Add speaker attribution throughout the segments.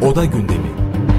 Speaker 1: Oda Gündemi.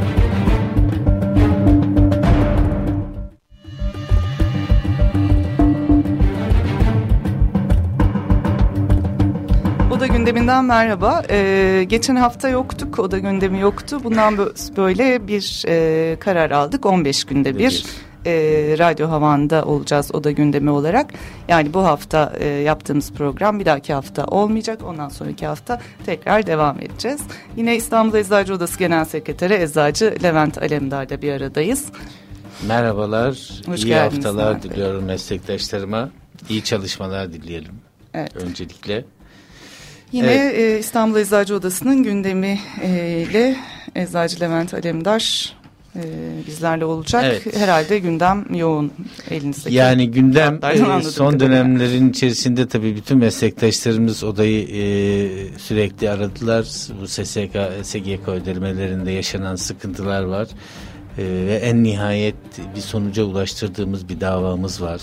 Speaker 2: Oda Gündemi'nden merhaba. Geçen hafta yoktuk, Oda Gündemi yoktu. Bundan böyle bir karar aldık. 15 günde bir radyo havanda olacağız Oda Gündemi olarak. Yani bu hafta yaptığımız program bir dahaki hafta olmayacak. Ondan sonraki hafta tekrar devam edeceğiz. Yine İstanbul Eczacı Odası Genel Sekreteri Eczacı Levent Alemdar'da bir aradayız.
Speaker 3: Merhabalar,
Speaker 2: Hoş
Speaker 3: iyi
Speaker 2: geldiniz
Speaker 3: haftalar diliyorum meslektaşlarıma. İyi çalışmalar dileyelim öncelikle.
Speaker 2: Yine İstanbul Eczacı Odası'nın gündemiyle Eczacı Levent Alemdar bizlerle olacak. Evet. Herhalde gündem yoğun elinizdeki.
Speaker 3: Yani gündem son dönemlerin içerisinde tabii bütün meslektaşlarımız odayı sürekli aradılar. Bu SGK ödemelerinde yaşanan sıkıntılar var. Ve en nihayet bir sonuca ulaştırdığımız bir davamız var.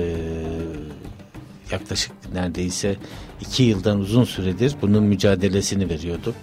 Speaker 3: Yaklaşık neredeyse 2 yıldan uzun süredir bunun mücadelesini veriyorduk.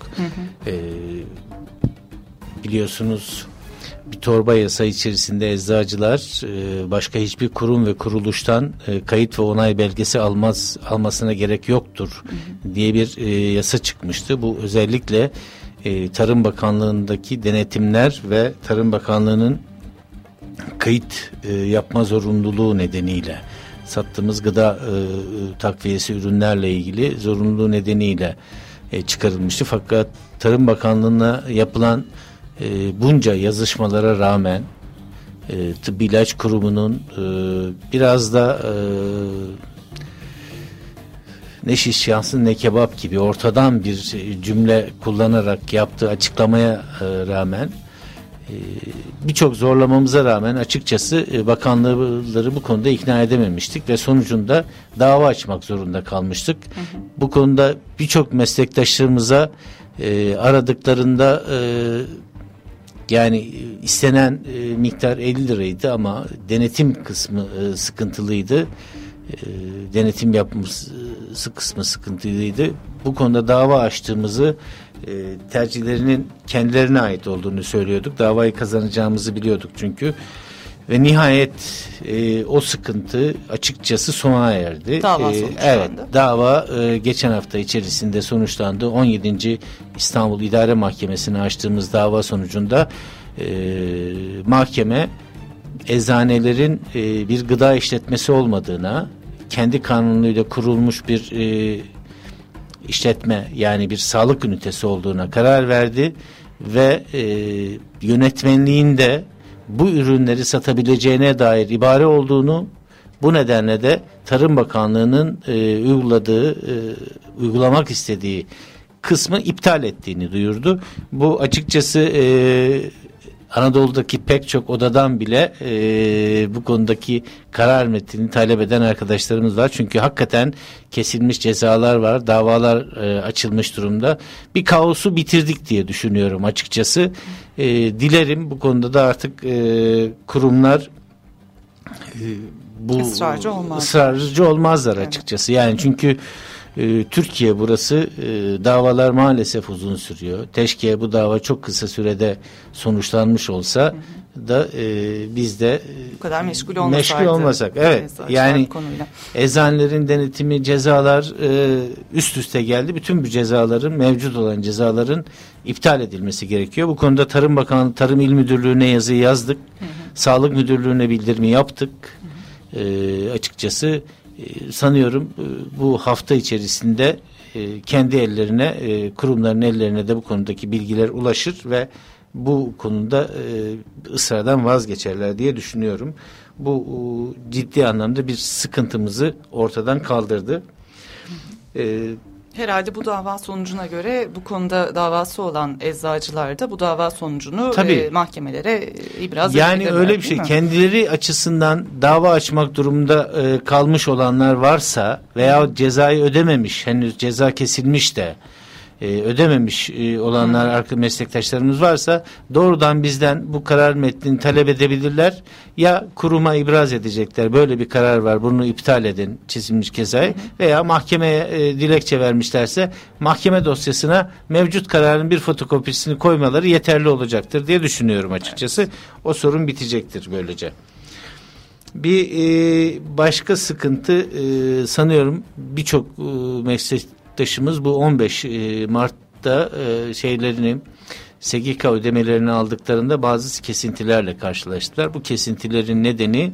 Speaker 3: Biliyorsunuz bir torba yasa içerisinde eczacılar başka hiçbir kurum ve kuruluştan kayıt ve onay belgesi almasına gerek yoktur diye bir yasa çıkmıştı. Bu özellikle Tarım Bakanlığı'ndaki denetimler ve Tarım Bakanlığı'nın kayıt yapma zorunluluğu nedeniyle sattığımız gıda takviyesi ürünlerle ilgili zorunluluğu nedeniyle çıkarılmıştı. Fakat Tarım Bakanlığı'na yapılan bunca yazışmalara rağmen Tıbbi İlaç Kurumu'nun biraz da ne şiş yansın ne kebap gibi ortadan bir cümle kullanarak yaptığı açıklamaya rağmen birçok zorlamamıza rağmen açıkçası bakanları bu konuda ikna edememiştik ve sonucunda dava açmak zorunda kalmıştık. Bu konuda birçok meslektaşlarımıza aradıklarında yani istenen miktar 50 liraydı ama denetim kısmı sıkıntılıydı. Denetim yapması kısmı sıkıntılıydı. Bu konuda dava açtığımızı tercihlerinin kendilerine ait olduğunu söylüyorduk. Davayı kazanacağımızı biliyorduk çünkü. Ve nihayet o sıkıntı açıkçası sona erdi.
Speaker 2: Dava sonuçlandı.
Speaker 3: Evet, dava geçen hafta içerisinde sonuçlandı. 17. İstanbul İdare Mahkemesi'ne açtığımız dava sonucunda mahkeme eczanelerin bir gıda işletmesi olmadığına, kendi kanunuyla kurulmuş bir işletme yani bir sağlık ünitesi olduğuna karar verdi ve yönetmenliğin de bu ürünleri satabileceğine dair ibare olduğunu, bu nedenle de Tarım Bakanlığı'nın uygulamak istediği kısmı iptal ettiğini duyurdu. Bu açıkçası Anadolu'daki pek çok odadan bile bu konudaki karar metnini talep eden arkadaşlarımız var. Çünkü hakikaten kesilmiş cezalar var, davalar açılmış durumda. Bir kaosu bitirdik diye düşünüyorum açıkçası. Dilerim bu konuda da artık kurumlar bu ısrarcı olmazlar açıkçası. Yani çünkü Türkiye burası, davalar maalesef uzun sürüyor. Keşke bu dava çok kısa sürede sonuçlanmış olsa da biz de
Speaker 2: bu kadar meşgul
Speaker 3: olmasak. Evet, yani eczanelerin denetimi, cezalar üst üste geldi. Bütün bu cezaların, mevcut olan cezaların iptal edilmesi gerekiyor. Bu konuda Tarım Bakanlığı, Tarım İl Müdürlüğü'ne yazı yazdık. Sağlık Müdürlüğü'ne bildirimi yaptık. Açıkçası sanıyorum bu hafta içerisinde kendi ellerine, kurumların ellerine de bu konudaki bilgiler ulaşır ve bu konuda ısrardan vazgeçerler diye düşünüyorum. Bu ciddi anlamda bir sıkıntımızı ortadan kaldırdı.
Speaker 2: Herhalde bu dava sonucuna göre bu konuda davası olan eczacılar da bu dava sonucunu mahkemelere ibraz
Speaker 3: yani öyle bir şey. Kendileri açısından dava açmak durumunda kalmış olanlar varsa veya cezayı ödememiş, henüz ceza kesilmiş de ödememiş olanlar meslektaşlarımız varsa doğrudan bizden bu karar metnini talep edebilirler. Ya kuruma ibraz edecekler. Böyle bir karar var. Bunu iptal edin çizilmiş cezayı. Veya mahkemeye dilekçe vermişlerse mahkeme dosyasına mevcut kararın bir fotokopisini koymaları yeterli olacaktır diye düşünüyorum açıkçası. Evet. O sorun bitecektir böylece. Bir başka sıkıntı sanıyorum birçok meslektaşımız bu 15 Mart'ta şeylerini SGK ödemelerini aldıklarında bazı kesintilerle karşılaştılar. Bu kesintilerin nedeni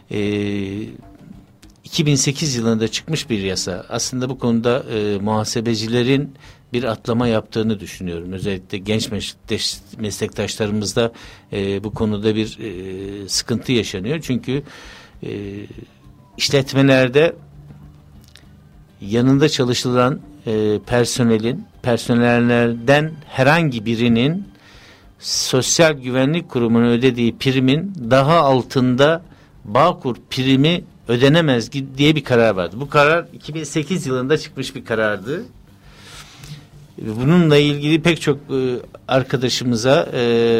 Speaker 3: 2008 yılında çıkmış bir yasa. Aslında bu konuda muhasebecilerin bir atlama yaptığını düşünüyorum. Özellikle genç meslektaşlarımızda bu konuda bir sıkıntı yaşanıyor. Çünkü işletmelerde yanında çalışılan personellerden herhangi birinin Sosyal Güvenlik Kurumu'nun ödediği primin daha altında Bağkur primi ödenemez diye bir karar vardı. Bu karar 2008 yılında çıkmış bir karardı. Bununla ilgili pek çok arkadaşımıza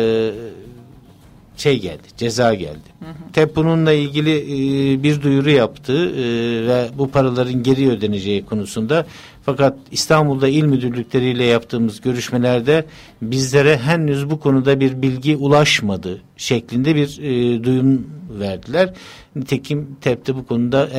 Speaker 3: ceza geldi. TEP bununla ilgili bir duyuru yaptı ve bu paraların geri ödeneceği konusunda. Fakat İstanbul'da il müdürlükleriyle yaptığımız görüşmelerde bizlere henüz bu konuda bir bilgi ulaşmadı şeklinde bir duyum verdiler. Nitekim TEP'te bu konuda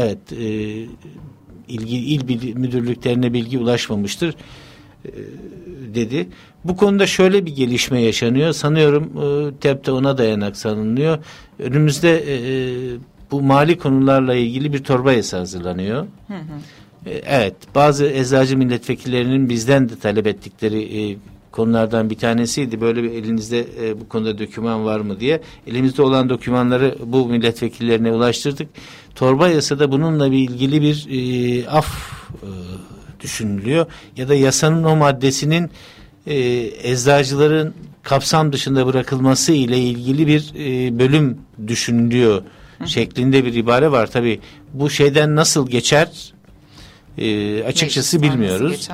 Speaker 3: il müdürlüklerine bilgi ulaşmamıştır dedi. Bu konuda şöyle bir gelişme yaşanıyor. Sanıyorum TEP'te ona dayanak sanılıyor. Önümüzde bu mali konularla ilgili bir torba yasa hazırlanıyor. Evet, bazı eczacı milletvekillerinin bizden de talep ettikleri konulardan bir tanesiydi. Böyle bir elinizde bu konuda doküman var mı diye. Elimizde olan dokümanları bu milletvekillerine ulaştırdık. Torba yasada bununla ilgili bir af düşünülüyor. Ya da yasanın o maddesinin eczacıların kapsam dışında bırakılması ile ilgili bir bölüm düşünülüyor şeklinde bir ibare var. Tabii bu şeyden nasıl geçer açıkçası bilmiyoruz.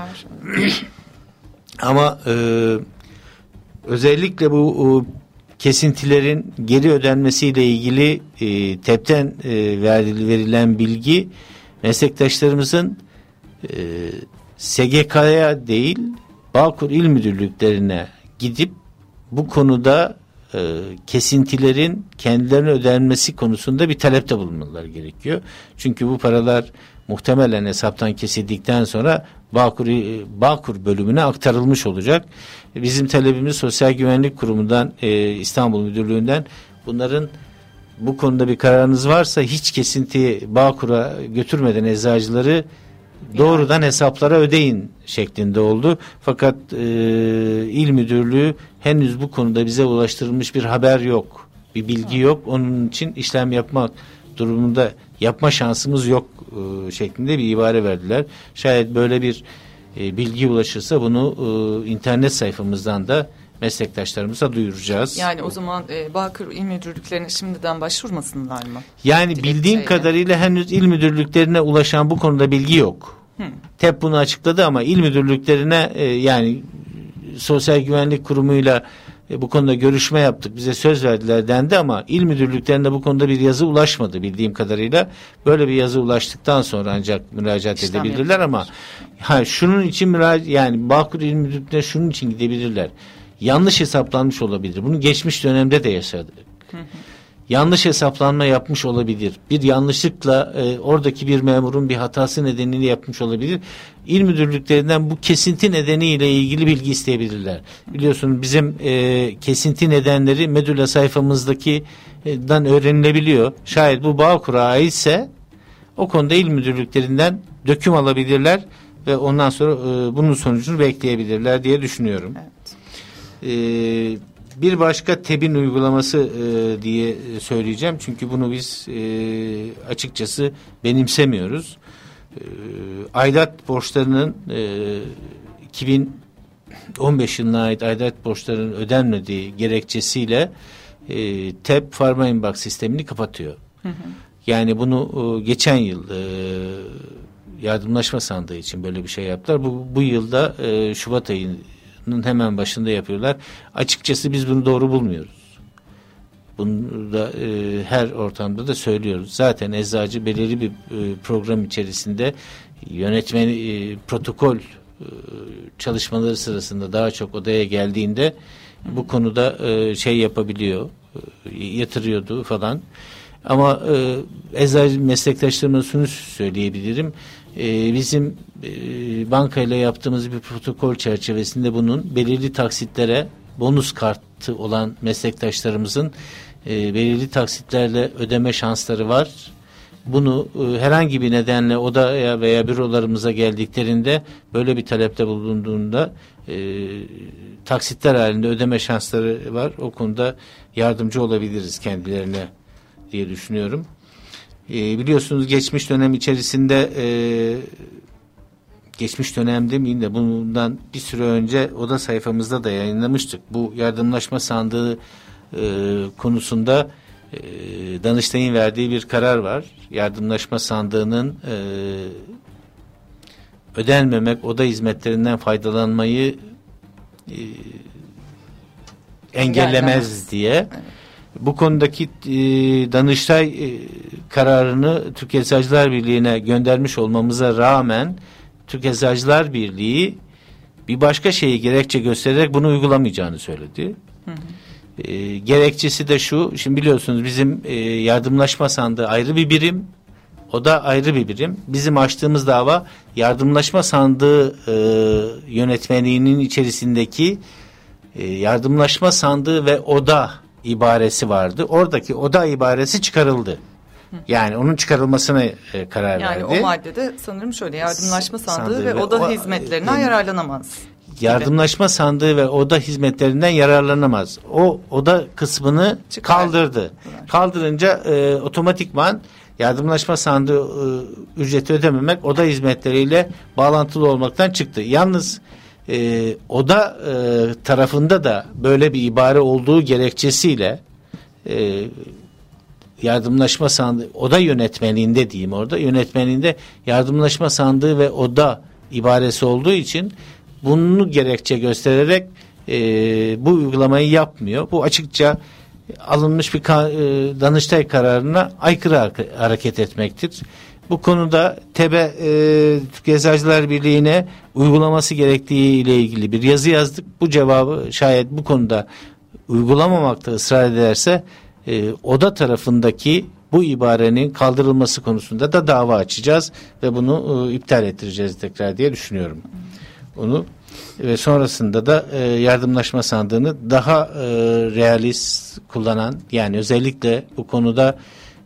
Speaker 3: Ama özellikle bu kesintilerin geri ödenmesiyle ilgili TEP'ten verilen bilgi meslektaşlarımızın SGK'ya değil Bağkur İl Müdürlüklerine gidip bu konuda kesintilerin kendilerine ödenmesi konusunda bir talepte bulunmaları gerekiyor. Çünkü bu paralar muhtemelen hesaptan kesildikten sonra Bağkur bölümüne aktarılmış olacak. Bizim talebimiz Sosyal Güvenlik Kurumu'ndan İstanbul Müdürlüğü'nden bunların bu konuda bir kararınız varsa hiç kesinti Bağkur'a götürmeden eczacıları doğrudan hesaplara ödeyin şeklinde oldu. Fakat il müdürlüğü henüz bu konuda bize ulaştırılmış bir haber yok. Bir bilgi yok. Onun için işlem yapmak durumunda yapma şansımız yok şeklinde bir ibare verdiler. Şayet böyle bir bilgi ulaşırsa bunu internet sayfamızdan da meslektaşlarımıza duyuracağız.
Speaker 2: Yani o zaman Bağkur İl Müdürlüklerine şimdiden başvurmasınlar mı?
Speaker 3: Yani bildiğim kadarıyla henüz il müdürlüklerine ulaşan bu konuda bilgi yok. TEP bunu açıkladı ama il müdürlüklerine yani Sosyal Güvenlik Kurumu'yla bu konuda görüşme yaptık. Bize söz verdiler dendi ama il müdürlüklerinde bu konuda bir yazı ulaşmadı bildiğim kadarıyla. Böyle bir yazı ulaştıktan sonra ancak müracaat edebilirler ama şunun için yani Bağkur İl Müdürlüklerine şunun için gidebilirler. Yanlış hesaplanmış olabilir. Bunu geçmiş dönemde de yaşadık. Yanlış hesaplanma yapmış olabilir. Bir yanlışlıkla oradaki bir memurun bir hatası nedeniyle yapmış olabilir. İl müdürlüklerinden bu kesinti nedeniyle ilgili bilgi isteyebilirler. Biliyorsunuz bizim kesinti nedenleri Medula sayfamızdakinden öğrenilebiliyor. Şayet bu Bağkur'a aitse o konuda il müdürlüklerinden döküm alabilirler ve ondan sonra bunun sonucunu bekleyebilirler diye düşünüyorum. Evet. Bir başka TEB'in uygulaması diye söyleyeceğim. Çünkü bunu biz açıkçası benimsemiyoruz. Aidat borçlarının 2015 yılına ait aidat borçlarının ödenmediği gerekçesiyle TEB Pharma Inbox sistemini kapatıyor. Yani bunu geçen yıl yardımlaşma sandığı için böyle bir şey yaptılar. Bu yılda Şubat ayının hemen başında yapıyorlar. Açıkçası biz bunu doğru bulmuyoruz. Bunu da her ortamda da söylüyoruz. Zaten eczacı belirli bir program içerisinde yönetmeni protokol çalışmaları sırasında daha çok odaya geldiğinde bu konuda şey yapabiliyor, yatırıyordu falan. Ama eczacı meslektaşlarıma şunu söyleyebilirim. Bizim bankayla yaptığımız bir protokol çerçevesinde bunun belirli taksitlere bonus kartı olan meslektaşlarımızın belirli taksitlerle ödeme şansları var. Bunu herhangi bir nedenle odaya veya bürolarımıza geldiklerinde böyle bir talepte bulunduğunda taksitler halinde ödeme şansları var. O konuda yardımcı olabiliriz kendilerine diye düşünüyorum. Biliyorsunuz geçmiş dönem içerisinde geçmiş dönem demeyeyim de bundan bir süre önce oda sayfamızda da yayınlamıştık. Bu yardımlaşma sandığı konusunda Danıştay'ın verdiği bir karar var. Yardımlaşma sandığının ödenmemek, oda hizmetlerinden faydalanmayı engellemez diye. Evet. Bu konudaki Danıştay kararını Türkiye Eczacılar Birliği'ne göndermiş olmamıza rağmen Türkiye Eczacılar Birliği bir başka şeyi gerekçe göstererek bunu uygulamayacağını söyledi. Hı hı. Gerekçesi de şu, şimdi biliyorsunuz bizim yardımlaşma sandığı ayrı bir birim, o da ayrı bir birim. Bizim açtığımız dava yardımlaşma sandığı yönetmeliğinin içerisindeki yardımlaşma sandığı ve oda ibaresi vardı. Oradaki oda ibaresi çıkarıldı. Yani onun çıkarılmasına karar verdi.
Speaker 2: Yani o maddede sanırım şöyle yardımlaşma sandığı ve oda hizmetlerinden yararlanamaz.
Speaker 3: Yardımlaşma sandığı ve oda hizmetlerinden yararlanamaz. O oda kısmını kaldırdı. Evet. Kaldırınca otomatikman yardımlaşma sandığı ücreti ödememek oda hizmetleriyle bağlantılı olmaktan çıktı. Yalnız oda tarafında da böyle bir ibare olduğu gerekçesiyle yardımlaşma sandığı oda yönetmeliğinde diyeyim orada yönetmeliğinde yardımlaşma sandığı ve oda ibaresi olduğu için bunu gerekçe göstererek bu uygulamayı yapmıyor. Bu açıkça alınmış bir Danıştay kararına aykırı hareket etmektir. Bu konuda TEB'e Türkiye Eczacılar Birliği'ne uygulaması gerektiği ile ilgili bir yazı yazdık. Bu cevabı şayet bu konuda uygulamamakta ısrar ederse oda tarafındaki bu ibarenin kaldırılması konusunda da dava açacağız ve bunu iptal ettireceğiz tekrar diye düşünüyorum. Onu ve sonrasında da yardımlaşma sandığını daha realist kullanan yani özellikle bu konuda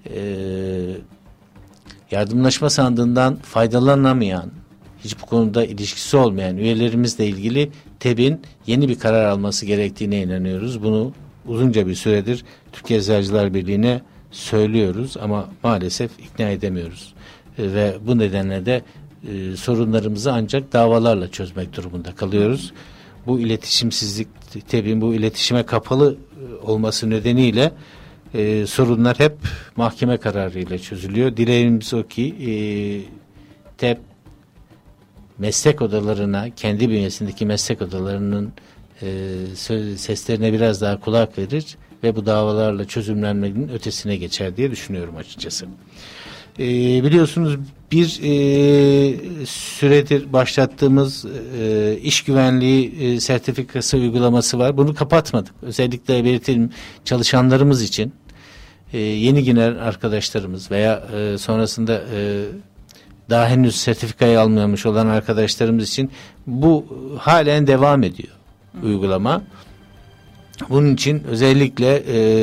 Speaker 3: yardımlaşma sandığından faydalanamayan hiç bu konuda ilişkisi olmayan üyelerimizle ilgili TEB'in yeni bir karar alması gerektiğine inanıyoruz. Bunu uzunca bir süredir Türkiye Eczacılar Birliği'ne söylüyoruz ama maalesef ikna edemiyoruz. Ve bu nedenle de sorunlarımızı ancak davalarla çözmek durumunda kalıyoruz. Bu iletişimsizlik, TEB'in bu iletişime kapalı olması nedeniyle sorunlar hep mahkeme kararıyla çözülüyor. Dileğimiz o ki TEB meslek odalarına, kendi bünyesindeki meslek odalarının seslerine biraz daha kulak verir ve bu davalarla çözümlenmenin ötesine geçer diye düşünüyorum açıkçası. Biliyorsunuz bir süredir başlattığımız iş güvenliği sertifikası uygulaması var. Bunu kapatmadık. Özellikle belirtelim çalışanlarımız için yeni giren arkadaşlarımız veya sonrasında daha henüz sertifikayı almamış olan arkadaşlarımız için bu halen devam ediyor uygulama. Bunun için özellikle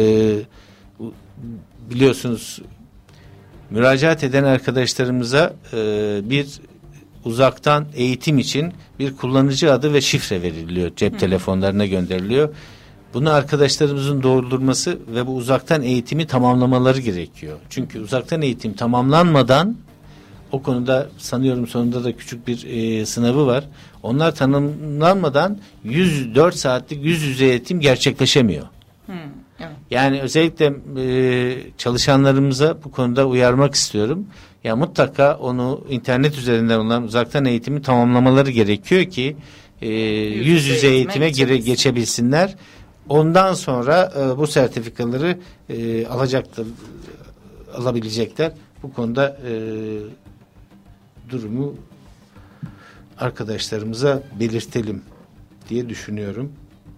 Speaker 3: biliyorsunuz müracaat eden arkadaşlarımıza bir uzaktan eğitim için bir kullanıcı adı ve şifre veriliyor. Cep telefonlarına gönderiliyor. Bunu arkadaşlarımızın doldurması ve bu uzaktan eğitimi tamamlamaları gerekiyor. Çünkü uzaktan eğitim tamamlanmadan o konuda sanıyorum sonunda da küçük bir sınavı var. Onlar tanımlanmadan 104 saatlik yüz yüze eğitim gerçekleşemiyor.
Speaker 2: Evet.
Speaker 3: Yani özellikle çalışanlarımıza bu konuda uyarmak istiyorum. Ya mutlaka onu internet üzerinden olan uzaktan eğitimi tamamlamaları gerekiyor ki yüz yüze eğitime geçebilsinler. Ondan sonra bu sertifikaları alabilecekler. Bu konuda durumu arkadaşlarımıza belirtelim diye düşünüyorum.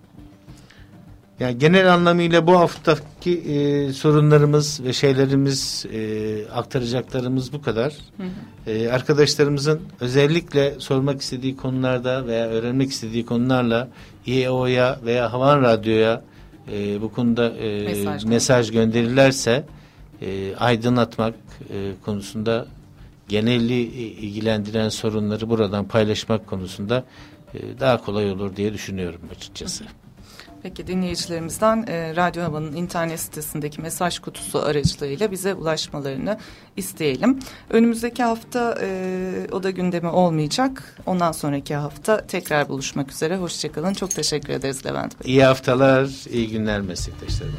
Speaker 3: Yani genel anlamıyla bu haftaki sorunlarımız ve şeylerimiz, aktaracaklarımız bu kadar. Arkadaşlarımızın özellikle sormak istediği konularda veya öğrenmek istediği konularla İEO'ya veya Havan Radyo'ya bu konuda mesaj gönderirlerse aydınlatmak konusunda geneli ilgilendiren sorunları buradan paylaşmak konusunda daha kolay olur diye düşünüyorum açıkçası.
Speaker 2: Peki dinleyicilerimizden Radyo Havan'ın internet sitesindeki mesaj kutusu aracılığıyla bize ulaşmalarını isteyelim. Önümüzdeki hafta oda gündemi olmayacak. Ondan sonraki hafta tekrar buluşmak üzere. Hoşçakalın. Çok teşekkür ederiz Levent Bey.
Speaker 3: İyi haftalar, iyi günler meslektaşlarım.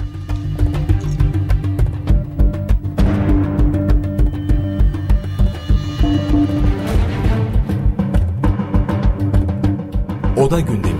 Speaker 1: Oda gündemi.